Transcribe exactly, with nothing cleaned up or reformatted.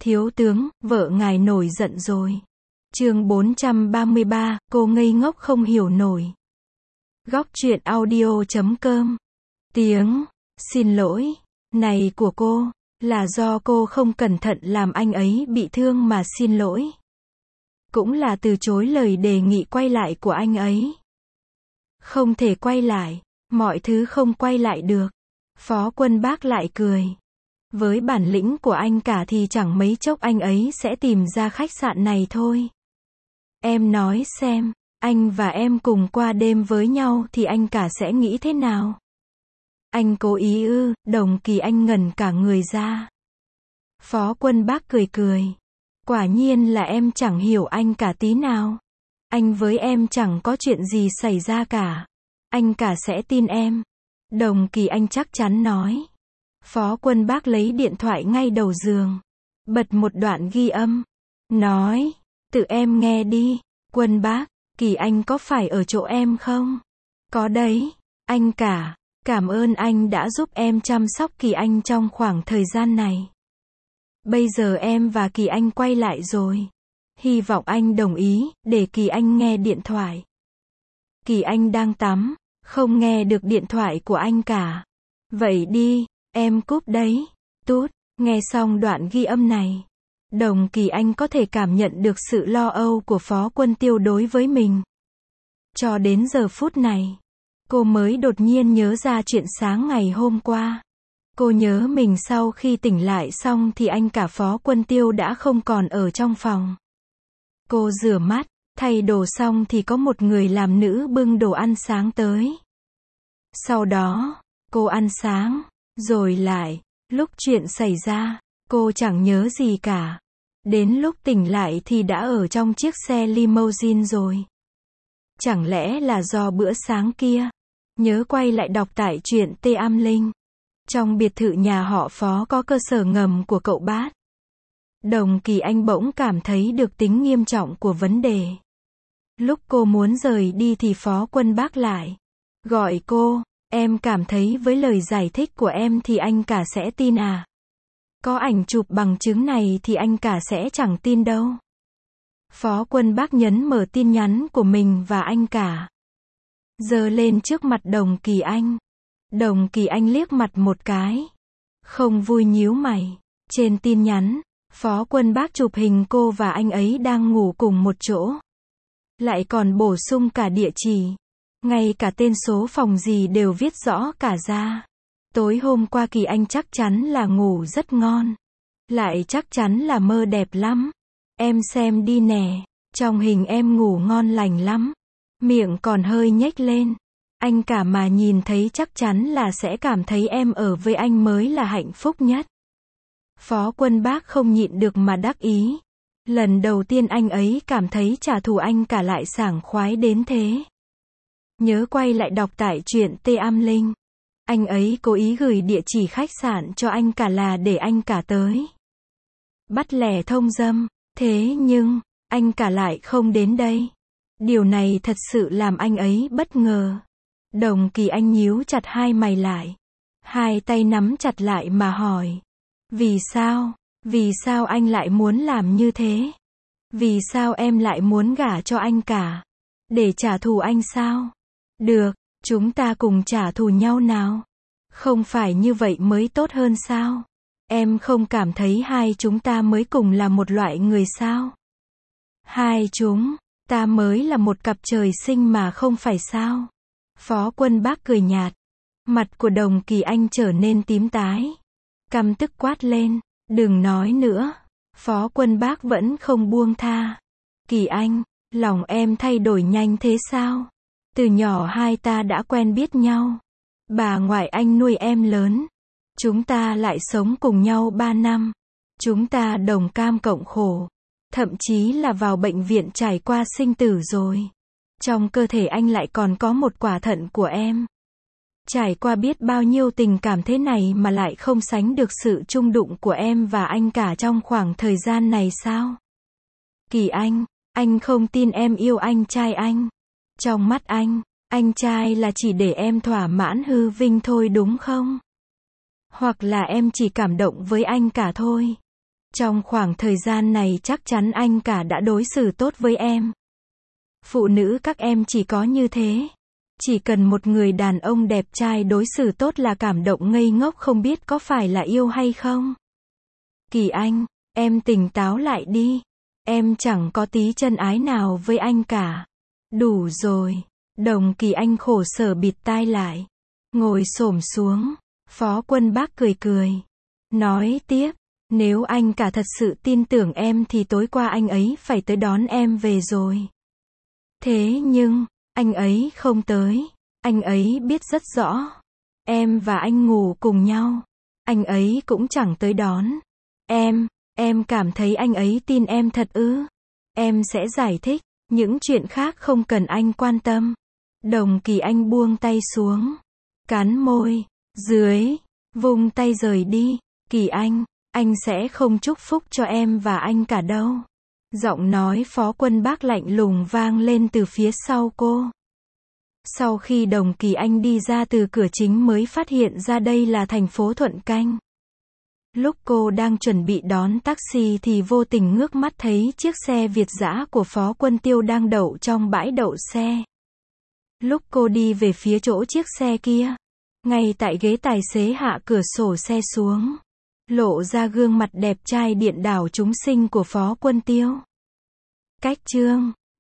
Thiếu tướng, vợ ngài nổi giận rồi. Chương bốn trăm ba mươi ba, cô ngây ngốc không hiểu nổi. Góc truyện audio chấm com. Tiếng, xin lỗi, này của cô, là do cô không cẩn thận làm anh ấy bị thương mà xin lỗi. Cũng là từ chối lời đề nghị quay lại của anh ấy. Không thể quay lại, mọi thứ không quay lại được. Phó Quân Bác lại cười. Với bản lĩnh của anh cả thì chẳng mấy chốc anh ấy sẽ tìm ra khách sạn này thôi. Em nói xem, anh và em cùng qua đêm với nhau thì anh cả sẽ nghĩ thế nào? Anh cố ý ư? Đồng Kỳ Anh ngẩn cả người ra. Phó Quân Bác cười cười. Quả nhiên là em chẳng hiểu anh cả tí nào. Anh với em chẳng có chuyện gì xảy ra cả. Anh cả sẽ tin em. Đồng Kỳ Anh chắc chắn nói. Phó Quân Bác lấy điện thoại ngay đầu giường. Bật một đoạn ghi âm. Nói, tự em nghe đi. Quân Bác, Kỳ Anh có phải ở chỗ em không? Có đấy. Anh cả, cảm ơn anh đã giúp em chăm sóc Kỳ Anh trong khoảng thời gian này. Bây giờ em và Kỳ Anh quay lại rồi. Hy vọng anh đồng ý, để Kỳ Anh nghe điện thoại. Kỳ Anh đang tắm, không nghe được điện thoại của anh cả. Vậy đi, em cúp đấy. Tút, nghe xong đoạn ghi âm này. Đồng Kỳ Anh có thể cảm nhận được sự lo âu của Phó Quân Tiêu đối với mình. Cho đến giờ phút này, cô mới đột nhiên nhớ ra chuyện sáng ngày hôm qua. Cô nhớ mình sau khi tỉnh lại xong thì anh cả Phó Quân Tiêu đã không còn ở trong phòng. Cô rửa mắt, thay đồ xong thì có một người làm nữ bưng đồ ăn sáng tới. Sau đó, cô ăn sáng, rồi lại, lúc chuyện xảy ra, cô chẳng nhớ gì cả. Đến lúc tỉnh lại thì đã ở trong chiếc xe limousine rồi. Chẳng lẽ là do bữa sáng kia? Nhớ quay lại đọc tại truyện T Am Linh. Trong biệt thự nhà họ Phó có cơ sở ngầm của cậu Bát. Đồng Kỳ Anh bỗng cảm thấy được tính nghiêm trọng của vấn đề. Lúc cô muốn rời đi thì Phó Quân Bác lại gọi cô. Em cảm thấy với lời giải thích của em thì anh cả sẽ tin à? Có ảnh chụp bằng chứng này thì anh cả sẽ chẳng tin đâu. Phó Quân Bác nhấn mở tin nhắn của mình và anh cả. Giơ lên trước mặt Đồng Kỳ Anh. Đồng Kỳ Anh liếc mặt một cái. Không vui nhíu mày. Trên tin nhắn, Phó Quân Bác chụp hình cô và anh ấy đang ngủ cùng một chỗ. Lại còn bổ sung cả địa chỉ. Ngay cả tên số phòng gì đều viết rõ cả ra. Tối hôm qua Kỳ Anh chắc chắn là ngủ rất ngon. Lại chắc chắn là mơ đẹp lắm. Em xem đi nè. Trong hình em ngủ ngon lành lắm. Miệng còn hơi nhếch lên. Anh cả mà nhìn thấy chắc chắn là sẽ cảm thấy em ở với anh mới là hạnh phúc nhất. Phó Quân Bác không nhịn được mà đắc ý. Lần đầu tiên anh ấy cảm thấy trả thù anh cả lại sảng khoái đến thế. Nhớ quay lại đọc tại truyện T Am Linh. Anh ấy cố ý gửi địa chỉ khách sạn cho anh cả là để anh cả tới bắt lẻ thông dâm. Thế nhưng, anh cả lại không đến đây. Điều này thật sự làm anh ấy bất ngờ. Đồng Kỳ Anh nhíu chặt hai mày lại. Hai tay nắm chặt lại mà hỏi. Vì sao? Vì sao anh lại muốn làm như thế? Vì sao em lại muốn gả cho anh cả? Để trả thù anh sao? Được, chúng ta cùng trả thù nhau nào. Không phải như vậy mới tốt hơn sao? Em không cảm thấy hai chúng ta mới cùng là một loại người sao? Hai chúng ta mới là một cặp trời sinh mà không phải sao? Phó Quân Bác cười nhạt. Mặt của Đồng Kỳ Anh trở nên tím tái. Căm tức quát lên. Đừng nói nữa. Phó Quân Bác vẫn không buông tha. Kỳ Anh, lòng em thay đổi nhanh thế sao? Từ nhỏ hai ta đã quen biết nhau. Bà ngoại anh nuôi em lớn. Chúng ta lại sống cùng nhau ba năm. Chúng ta đồng cam cộng khổ. Thậm chí là vào bệnh viện trải qua sinh tử rồi. Trong cơ thể anh lại còn có một quả thận của em. Trải qua biết bao nhiêu tình cảm thế này mà lại không sánh được sự chung đụng của em và anh cả trong khoảng thời gian này sao? Kỳ Anh, anh không tin em yêu anh trai anh. Trong mắt anh, anh trai là chỉ để em thỏa mãn hư vinh thôi đúng không? Hoặc là em chỉ cảm động với anh cả thôi. Trong khoảng thời gian này chắc chắn anh cả đã đối xử tốt với em. Phụ nữ các em chỉ có như thế. Chỉ cần một người đàn ông đẹp trai đối xử tốt là cảm động ngây ngốc không biết có phải là yêu hay không. Kỳ Anh, em tỉnh táo lại đi. Em chẳng có tí chân ái nào với anh cả. Đủ rồi. Đồng Kỳ Anh khổ sở bịt tai lại. Ngồi xổm xuống. Phó Quân Bác cười cười. Nói tiếp, nếu anh cả thật sự tin tưởng em thì tối qua anh ấy phải tới đón em về rồi. Thế nhưng, anh ấy không tới. Anh ấy biết rất rõ. Em và anh ngủ cùng nhau. Anh ấy cũng chẳng tới đón. Em, em cảm thấy anh ấy tin em thật ư? Em sẽ giải thích. Những chuyện khác không cần anh quan tâm. Đồng Kỳ Anh buông tay xuống. Cắn môi. Dưới. Vung tay rời đi. Kỳ Anh, anh sẽ không chúc phúc cho em và anh cả đâu. Giọng nói Phó Quân Bác lạnh lùng vang lên từ phía sau cô. Sau khi Đồng Kỳ Anh đi ra từ cửa chính mới phát hiện ra đây là thành phố Thuận Canh. Lúc cô đang chuẩn bị đón taxi thì vô tình ngước mắt thấy chiếc xe Việt dã của Phó Quân Tiêu đang đậu trong bãi đậu xe. Lúc cô đi về phía chỗ chiếc xe kia, ngay tại ghế tài xế hạ cửa sổ xe xuống, lộ ra gương mặt đẹp trai điên đảo chúng sinh của Phó Quân Tiêu. Cách chương